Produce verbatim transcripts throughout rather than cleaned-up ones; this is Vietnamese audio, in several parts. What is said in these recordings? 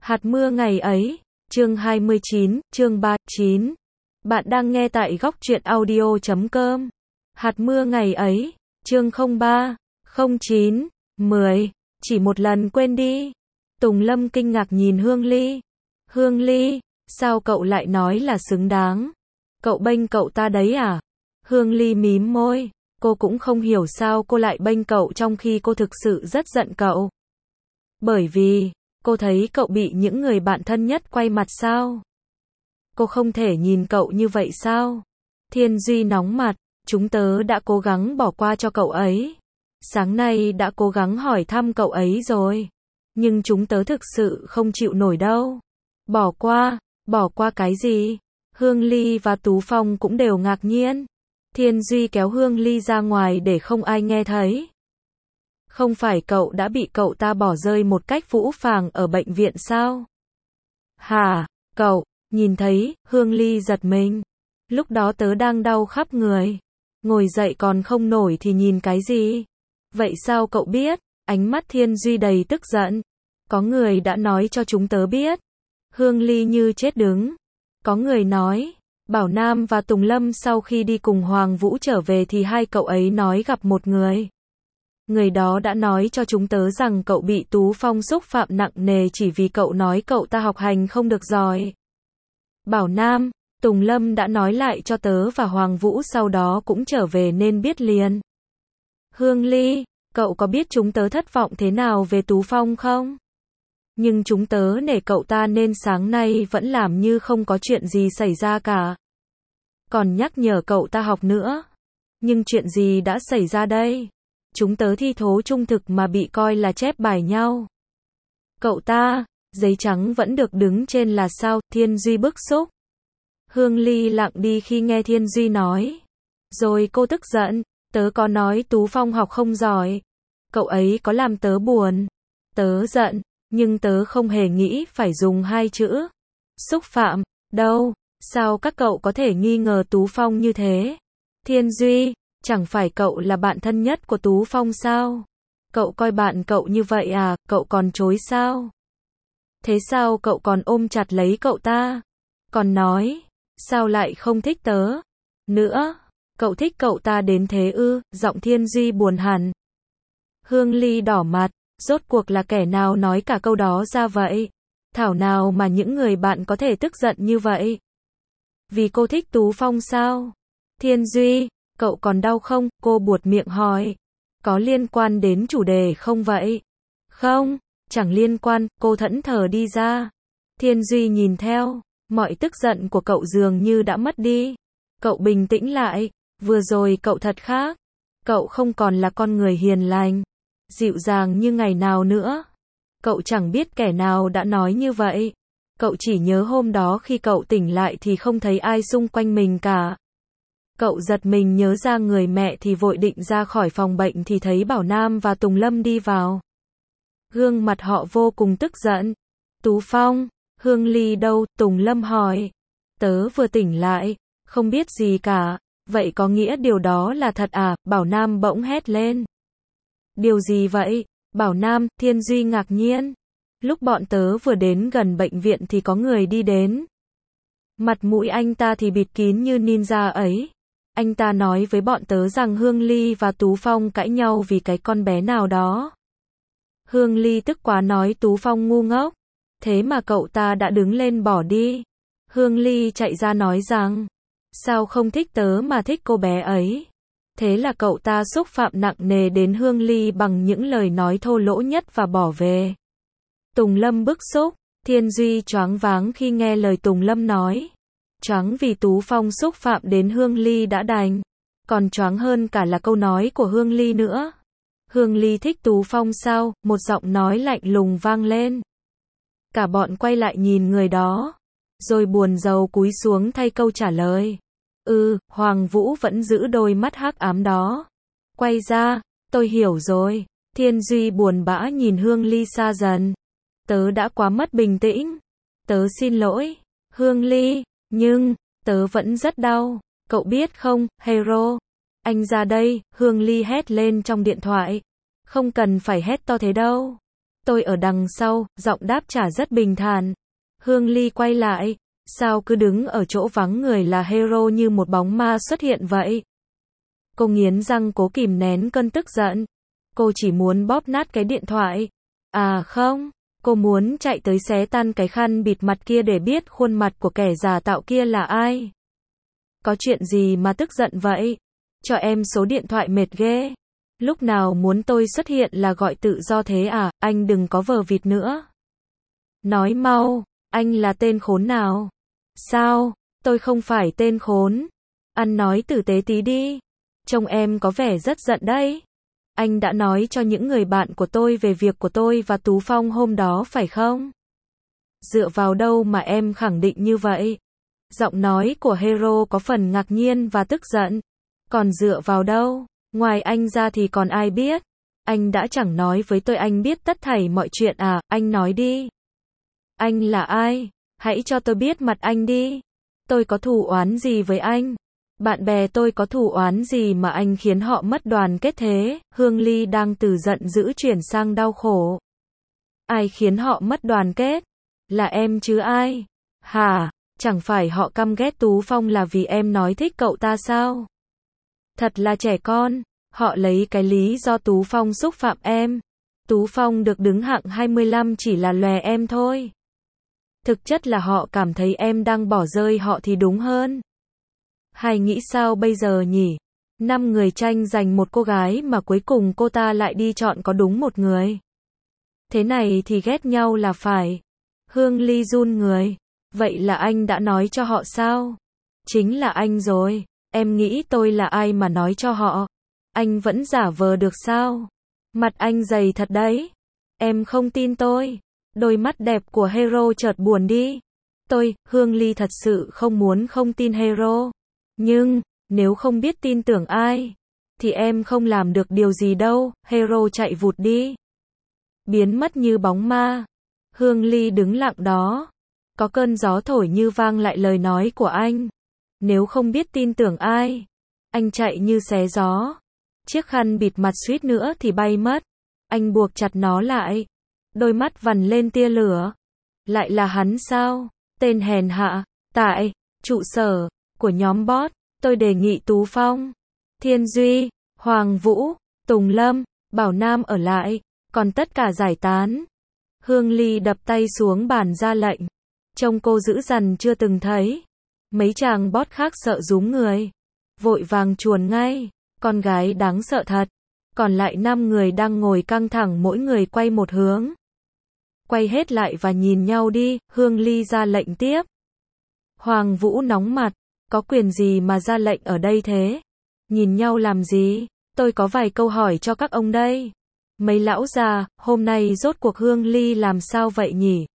Hạt mưa ngày ấy, chương hai mươi chín, chương ba mươi chín. Bạn đang nghe tại góc truyện audio chấm com. Hạt mưa ngày ấy, chương không ba, không chín, mười. Chỉ một lần quên đi. Tùng Lâm kinh ngạc nhìn Hương Ly. Hương Ly, sao cậu lại nói là xứng đáng? Cậu bênh cậu ta đấy à? Hương Ly mím môi. Cô cũng không hiểu sao cô lại bênh cậu trong khi cô thực sự rất giận cậu. Bởi vì, cô thấy cậu bị những người bạn thân nhất quay mặt sao? Cô không thể nhìn cậu như vậy sao? Thiên Duy nóng mặt, chúng tớ đã cố gắng bỏ qua cho cậu ấy. Sáng nay đã cố gắng hỏi thăm cậu ấy rồi. Nhưng chúng tớ thực sự không chịu nổi đâu. Bỏ qua, bỏ qua cái gì? Hương Ly và Tú Phong cũng đều ngạc nhiên. Thiên Duy kéo Hương Ly ra ngoài để không ai nghe thấy. Không phải cậu đã bị cậu ta bỏ rơi một cách phũ phàng ở bệnh viện sao? Hả, cậu, nhìn thấy, Hương Ly giật mình. Lúc đó tớ đang đau khắp người. Ngồi dậy còn không nổi thì nhìn cái gì? Vậy sao cậu biết? Ánh mắt Thiên Duy đầy tức giận. Có người đã nói cho chúng tớ biết. Hương Ly như chết đứng. Có người nói, Bảo Nam và Tùng Lâm sau khi đi cùng Hoàng Vũ trở về thì hai cậu ấy nói gặp một người. Người đó đã nói cho chúng tớ rằng cậu bị Tú Phong xúc phạm nặng nề chỉ vì cậu nói cậu ta học hành không được giỏi. Bảo Nam, Tùng Lâm đã nói lại cho tớ và Hoàng Vũ sau đó cũng trở về nên biết liền. Hương Ly, cậu có biết chúng tớ thất vọng thế nào về Tú Phong không? Nhưng chúng tớ nể cậu ta nên sáng nay vẫn làm như không có chuyện gì xảy ra cả. Còn nhắc nhở cậu ta học nữa. Nhưng chuyện gì đã xảy ra đây? Chúng tớ thi thố trung thực mà bị coi là chép bài nhau. Cậu ta, giấy trắng vẫn được đứng trên là sao? Thiên Duy bức xúc. Hương Ly lặng đi khi nghe Thiên Duy nói. Rồi cô tức giận, tớ có nói Tú Phong học không giỏi. Cậu ấy có làm tớ buồn. Tớ giận, nhưng tớ không hề nghĩ phải dùng hai chữ. Xúc phạm, đâu, sao các cậu có thể nghi ngờ Tú Phong như thế? Thiên Duy, chẳng phải cậu là bạn thân nhất của Tú Phong sao? Cậu coi bạn cậu như vậy à, cậu còn chối sao? Thế sao cậu còn ôm chặt lấy cậu ta? Còn nói, sao lại không thích tớ? Nữa, cậu thích cậu ta đến thế ư? Giọng Thiên Duy buồn hẳn. Hương Ly đỏ mặt, rốt cuộc là kẻ nào nói cả câu đó ra vậy? Thảo nào mà những người bạn có thể tức giận như vậy? Vì cô thích Tú Phong sao? Thiên Duy, cậu còn đau không? Cô buột miệng hỏi. Có liên quan đến chủ đề không vậy? Không, chẳng liên quan, cô thẫn thờ đi ra. Thiên Duy nhìn theo, mọi tức giận của cậu dường như đã mất đi. Cậu bình tĩnh lại, vừa rồi cậu thật khác. Cậu không còn là con người hiền lành, dịu dàng như ngày nào nữa. Cậu chẳng biết kẻ nào đã nói như vậy. Cậu chỉ nhớ hôm đó khi cậu tỉnh lại thì không thấy ai xung quanh mình cả. Cậu giật mình nhớ ra người mẹ thì vội định ra khỏi phòng bệnh thì thấy Bảo Nam và Tùng Lâm đi vào. Gương mặt họ vô cùng tức giận. Tú Phong, Hương Ly đâu? Tùng Lâm hỏi. Tớ vừa tỉnh lại, không biết gì cả. Vậy có nghĩa điều đó là thật à? Bảo Nam bỗng hét lên. Điều gì vậy? Bảo Nam, Thiên Duy ngạc nhiên. Lúc bọn tớ vừa đến gần bệnh viện thì có người đi đến. Mặt mũi anh ta thì bịt kín như ninja ấy. Anh ta nói với bọn tớ rằng Hương Ly và Tú Phong cãi nhau vì cái con bé nào đó. Hương Ly tức quá nói Tú Phong ngu ngốc. Thế mà cậu ta đã đứng lên bỏ đi. Hương Ly chạy ra nói rằng, sao không thích tớ mà thích cô bé ấy? Thế là cậu ta xúc phạm nặng nề đến Hương Ly bằng những lời nói thô lỗ nhất và bỏ về. Tùng Lâm bức xúc, Thiên Duy choáng váng khi nghe lời Tùng Lâm nói. Choáng vì Tú Phong xúc phạm đến Hương Ly đã đành. Còn choáng hơn cả là câu nói của Hương Ly nữa. Hương Ly thích Tú Phong sao? Một giọng nói lạnh lùng vang lên. Cả bọn quay lại nhìn người đó. Rồi buồn rầu cúi xuống thay câu trả lời. Ừ, Hoàng Vũ vẫn giữ đôi mắt hắc ám đó. Quay ra, tôi hiểu rồi. Thiên Duy buồn bã nhìn Hương Ly xa dần. Tớ đã quá mất bình tĩnh. Tớ xin lỗi, Hương Ly, nhưng, tớ vẫn rất đau. Cậu biết không, Hero? Anh ra đây, Hương Ly hét lên trong điện thoại. Không cần phải hét to thế đâu. Tôi ở đằng sau, giọng đáp trả rất bình thản. Hương Ly quay lại. Sao cứ đứng ở chỗ vắng người là hero như một bóng ma xuất hiện vậy? Cô nghiến răng cố kìm nén cơn tức giận. Cô chỉ muốn bóp nát cái điện thoại. À không, cô muốn chạy tới xé tan cái khăn bịt mặt kia để biết khuôn mặt của kẻ giả tạo kia là ai. Có chuyện gì mà tức giận vậy? Cho em số điện thoại mệt ghê. Lúc nào muốn tôi xuất hiện là gọi tự do thế à, anh đừng có vờ vịt nữa. Nói mau, anh là tên khốn nào? Sao, tôi không phải tên khốn. Ăn nói tử tế tí đi. Trông em có vẻ rất giận đấy. Anh đã nói cho những người bạn của tôi về việc của tôi và Tú Phong hôm đó phải không? Dựa vào đâu mà em khẳng định như vậy? Giọng nói của hero có phần ngạc nhiên và tức giận. Còn dựa vào đâu? Ngoài anh ra thì còn ai biết? Anh đã chẳng nói với tôi anh biết tất thảy mọi chuyện à, anh nói đi. Anh là ai? Hãy cho tôi biết mặt anh đi. Tôi có thù oán gì với anh? Bạn bè tôi có thù oán gì mà anh khiến họ mất đoàn kết thế? Hương Ly đang từ giận dữ chuyển sang đau khổ. Ai khiến họ mất đoàn kết? Là em chứ ai? Hả? Chẳng phải họ căm ghét Tú Phong là vì em nói thích cậu ta sao? Thật là trẻ con. Họ lấy cái lý do Tú Phong xúc phạm em. Tú Phong được đứng hạng hai mươi lăm chỉ là lòe em thôi. Thực chất là họ cảm thấy em đang bỏ rơi họ thì đúng hơn. Hay nghĩ sao bây giờ nhỉ? Năm người tranh giành một cô gái mà cuối cùng cô ta lại đi chọn có đúng một người. Thế này thì ghét nhau là phải. Hương Ly run người. Vậy là anh đã nói cho họ sao? Chính là anh rồi. Em nghĩ tôi là ai mà nói cho họ? Anh vẫn giả vờ được sao? Mặt anh dày thật đấy. Em không tin tôi. Đôi mắt đẹp của hero chợt buồn đi. Tôi, Hương Ly thật sự không muốn không tin hero. Nhưng, nếu không biết tin tưởng ai, thì em không làm được điều gì đâu. Hero chạy vụt đi. Biến mất như bóng ma. Hương Ly đứng lặng đó. Có cơn gió thổi như vang lại lời nói của anh. Nếu không biết tin tưởng ai, anh chạy như xé gió. Chiếc khăn bịt mặt suýt nữa thì bay mất. Anh buộc chặt nó lại. Đôi mắt vằn lên tia lửa. Lại là hắn sao? Tên hèn hạ. Tại trụ sở của nhóm bot, tôi đề nghị Tú Phong, Thiên Duy, Hoàng Vũ, Tùng Lâm, Bảo Nam ở lại, còn tất cả giải tán. Hương Ly đập tay xuống bàn ra lệnh. Trông cô dữ dằn chưa từng thấy. Mấy chàng bot khác sợ rúm người, vội vàng chuồn ngay. Con gái đáng sợ thật. Còn lại năm người đang ngồi căng thẳng mỗi người quay một hướng. Quay hết lại và nhìn nhau đi, Hương Ly ra lệnh tiếp. Hoàng Vũ nóng mặt, có quyền gì mà ra lệnh ở đây thế? Nhìn nhau làm gì? Tôi có vài câu hỏi cho các ông đây. Mấy lão già, hôm nay rốt cuộc Hương Ly làm sao vậy nhỉ?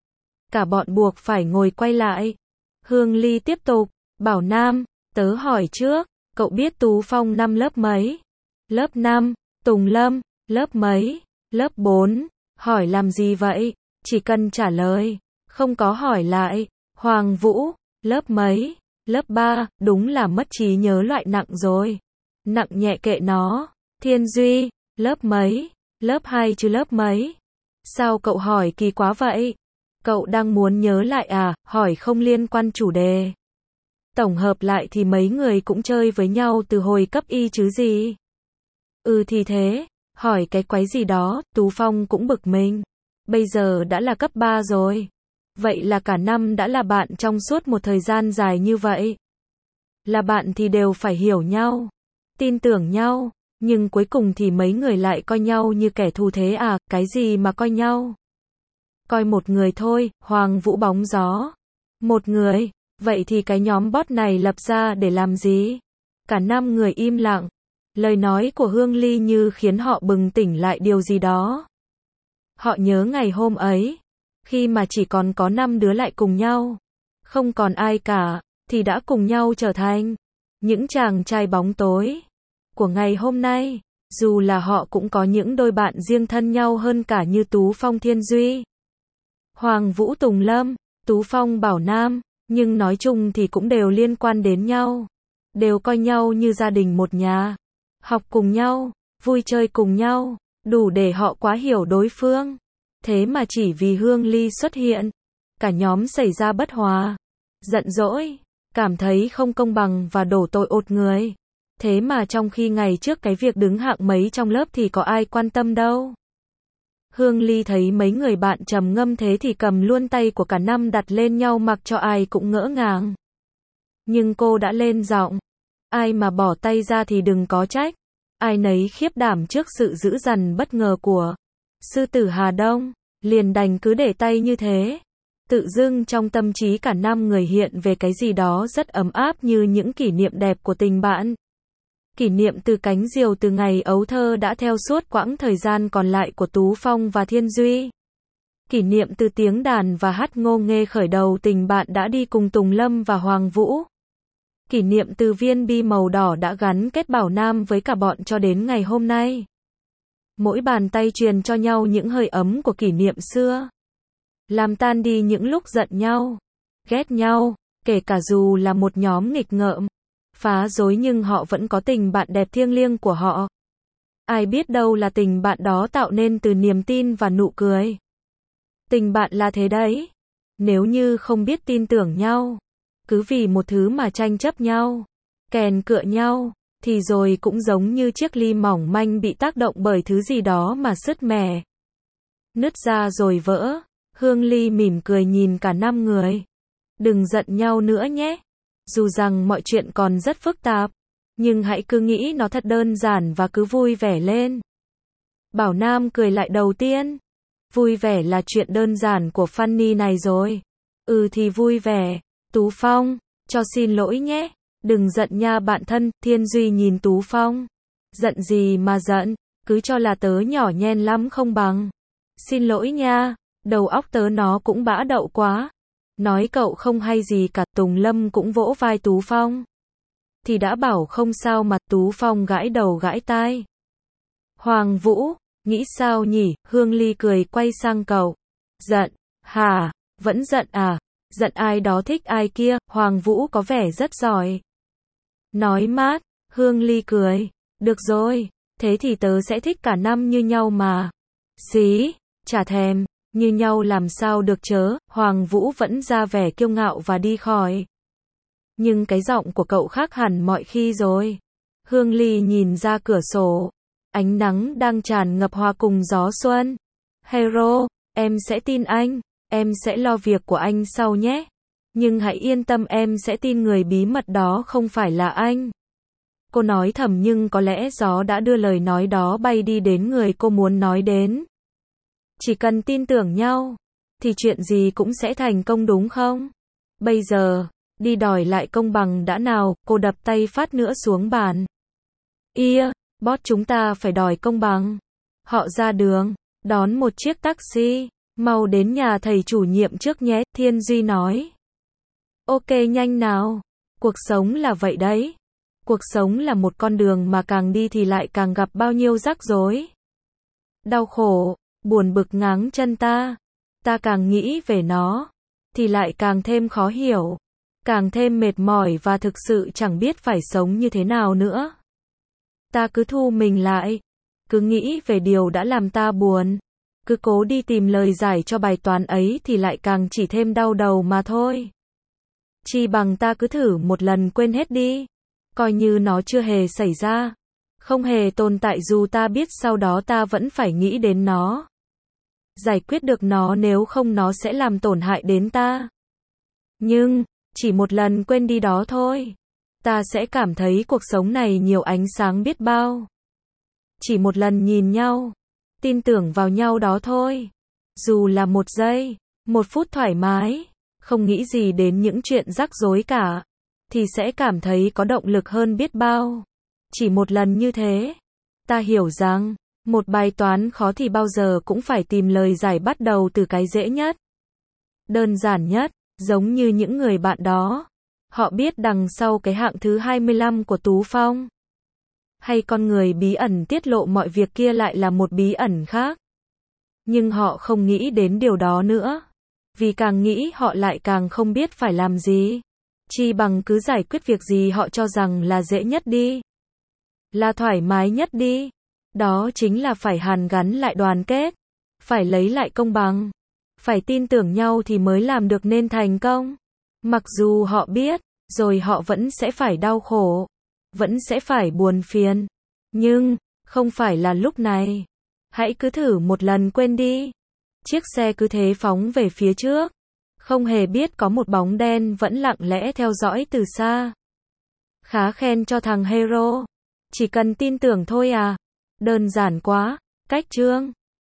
Cả bọn buộc phải ngồi quay lại. Hương Ly tiếp tục, Bảo Nam, tớ hỏi trước, cậu biết Tú Phong năm lớp mấy? Lớp năm, Tùng Lâm, lớp mấy? Lớp bốn, hỏi làm gì vậy? Chỉ cần trả lời, không có hỏi lại. Hoàng Vũ, lớp mấy? Lớp ba, đúng là mất trí nhớ loại nặng rồi. Nặng nhẹ kệ nó. Thiên Duy, lớp mấy? Lớp hai chứ lớp mấy? Sao cậu hỏi kỳ quá vậy? Cậu đang muốn nhớ lại à, hỏi không liên quan chủ đề. Tổng hợp lại thì mấy người cũng chơi với nhau từ hồi cấp y chứ gì. Ừ thì thế, hỏi cái quái gì đó, Tú Phong cũng bực mình. Bây giờ đã là cấp ba rồi. Vậy là cả năm đã là bạn trong suốt một thời gian dài như vậy. Là bạn thì đều phải hiểu nhau, tin tưởng nhau, nhưng cuối cùng thì mấy người lại coi nhau như kẻ thù thế à, cái gì mà coi nhau? Coi một người thôi, Hoàng Vũ bóng gió. Một người, vậy thì cái nhóm bot này lập ra để làm gì? Cả năm người im lặng. Lời nói của Hương Ly như khiến họ bừng tỉnh lại điều gì đó. Họ nhớ ngày hôm ấy, khi mà chỉ còn có năm đứa lại cùng nhau, không còn ai cả, thì đã cùng nhau trở thành những chàng trai bóng tối của ngày hôm nay. Dù là họ cũng có những đôi bạn riêng thân nhau hơn cả như Tú Phong Thiên Duy, Hoàng Vũ Tùng Lâm, Tú Phong Bảo Nam, nhưng nói chung thì cũng đều liên quan đến nhau. Đều coi nhau như gia đình một nhà. Học cùng nhau, vui chơi cùng nhau, đủ để họ quá hiểu đối phương. Thế mà chỉ vì Hương Ly xuất hiện, cả nhóm xảy ra bất hòa, giận dỗi, cảm thấy không công bằng và đổ tội ột người. Thế mà trong khi ngày trước cái việc đứng hạng mấy trong lớp thì có ai quan tâm đâu. Hương Ly thấy mấy người bạn trầm ngâm thế thì cầm luôn tay của cả năm đặt lên nhau mặc cho ai cũng ngỡ ngàng. Nhưng cô đã lên giọng. Ai mà bỏ tay ra thì đừng có trách. Ai nấy khiếp đảm trước sự dữ dằn bất ngờ của sư tử Hà Đông, liền đành cứ để tay như thế. Tự dưng trong tâm trí cả năm người hiện về cái gì đó rất ấm áp như những kỷ niệm đẹp của tình bạn. Kỷ niệm từ cánh diều từ ngày ấu thơ đã theo suốt quãng thời gian còn lại của Tú Phong và Thiên Duy. Kỷ niệm từ tiếng đàn và hát ngô nghê khởi đầu tình bạn đã đi cùng Tùng Lâm và Hoàng Vũ. Kỷ niệm từ viên bi màu đỏ đã gắn kết Bảo Nam với cả bọn cho đến ngày hôm nay. Mỗi bàn tay truyền cho nhau những hơi ấm của kỷ niệm xưa. Làm tan đi những lúc giận nhau, ghét nhau, kể cả dù là một nhóm nghịch ngợm, phá rối nhưng họ vẫn có tình bạn đẹp thiêng liêng của họ. Ai biết đâu là tình bạn đó tạo nên từ niềm tin và nụ cười. Tình bạn là thế đấy. Nếu như không biết tin tưởng nhau, cứ vì một thứ mà tranh chấp nhau, kèn cựa nhau, thì rồi cũng giống như chiếc ly mỏng manh bị tác động bởi thứ gì đó mà sứt mẻ, nứt ra rồi vỡ. Hương Ly mỉm cười nhìn cả năm người. Đừng giận nhau nữa nhé. Dù rằng mọi chuyện còn rất phức tạp, nhưng hãy cứ nghĩ nó thật đơn giản và cứ vui vẻ lên. Bảo Nam cười lại đầu tiên. Vui vẻ là chuyện đơn giản của Fanny này rồi. Ừ thì vui vẻ. Tú Phong, cho xin lỗi nhé. Đừng giận nha bạn thân. Thiên Duy nhìn Tú Phong. Giận gì mà giận, cứ cho là tớ nhỏ nhen lắm không bằng. Xin lỗi nha, đầu óc tớ nó cũng bã đậu quá. Nói cậu không hay gì cả. Tùng Lâm cũng vỗ vai Tú Phong. Thì đã bảo không sao mà. Tú Phong gãi đầu gãi tai. Hoàng Vũ, nghĩ sao nhỉ? Hương Ly cười quay sang cậu. Giận, hả? Vẫn giận à? Giận ai đó thích ai kia. Hoàng Vũ có vẻ rất giỏi. Nói mát. Hương Ly cười. Được rồi, thế thì tớ sẽ thích cả năm như nhau mà. Xí, chả thèm. Như nhau làm sao được chớ. Hoàng Vũ vẫn ra vẻ kiêu ngạo và đi khỏi. Nhưng cái giọng của cậu khác hẳn mọi khi rồi. Hương Ly nhìn ra cửa sổ. Ánh nắng đang tràn ngập hòa cùng gió xuân. Hero, em sẽ tin anh. Em sẽ lo việc của anh sau nhé. Nhưng hãy yên tâm, em sẽ tin người bí mật đó không phải là anh. Cô nói thầm nhưng có lẽ gió đã đưa lời nói đó bay đi đến người cô muốn nói đến. Chỉ cần tin tưởng nhau, thì chuyện gì cũng sẽ thành công đúng không? Bây giờ, đi đòi lại công bằng đã nào. Cô đập tay phát nữa xuống bàn. Ia, boss chúng ta phải đòi công bằng. Họ ra đường, đón một chiếc taxi. Mau đến nhà thầy chủ nhiệm trước nhé, Thiên Duy nói. Ok nhanh nào. Cuộc sống là vậy đấy. Cuộc sống là một con đường mà càng đi thì lại càng gặp bao nhiêu rắc rối. Đau khổ, buồn bực ngáng chân ta. Ta càng nghĩ về nó, thì lại càng thêm khó hiểu. Càng thêm mệt mỏi và thực sự chẳng biết phải sống như thế nào nữa. Ta cứ thu mình lại. Cứ nghĩ về điều đã làm ta buồn. Cứ cố đi tìm lời giải cho bài toán ấy thì lại càng chỉ thêm đau đầu mà thôi. Chi bằng ta cứ thử một lần quên hết đi. Coi như nó chưa hề xảy ra. Không hề tồn tại dù ta biết sau đó ta vẫn phải nghĩ đến nó. Giải quyết được nó nếu không nó sẽ làm tổn hại đến ta. Nhưng, chỉ một lần quên đi đó thôi. Ta sẽ cảm thấy cuộc sống này nhiều ánh sáng biết bao. Chỉ một lần nhìn nhau. Tin tưởng vào nhau đó thôi. Dù là một giây, một phút thoải mái, không nghĩ gì đến những chuyện rắc rối cả, thì sẽ cảm thấy có động lực hơn biết bao. Chỉ một lần như thế, ta hiểu rằng, một bài toán khó thì bao giờ cũng phải tìm lời giải bắt đầu từ cái dễ nhất, đơn giản nhất, giống như những người bạn đó. Họ biết đằng sau cái hạng thứ hai mươi lăm của Tú Phong, hay con người bí ẩn tiết lộ mọi việc kia lại là một bí ẩn khác. Nhưng họ không nghĩ đến điều đó nữa. Vì càng nghĩ họ lại càng không biết phải làm gì. Chi bằng cứ giải quyết việc gì họ cho rằng là dễ nhất đi. Là thoải mái nhất đi. Đó chính là phải hàn gắn lại đoàn kết. Phải lấy lại công bằng. Phải tin tưởng nhau thì mới làm được nên thành công. Mặc dù họ biết, rồi họ vẫn sẽ phải đau khổ. Vẫn sẽ phải buồn phiền. Nhưng, không phải là lúc này. Hãy cứ thử một lần quên đi. Chiếc xe cứ thế phóng về phía trước. Không hề biết có một bóng đen vẫn lặng lẽ theo dõi từ xa. Khá khen cho thằng Hero. Chỉ cần tin tưởng thôi à. Đơn giản quá. Cách chương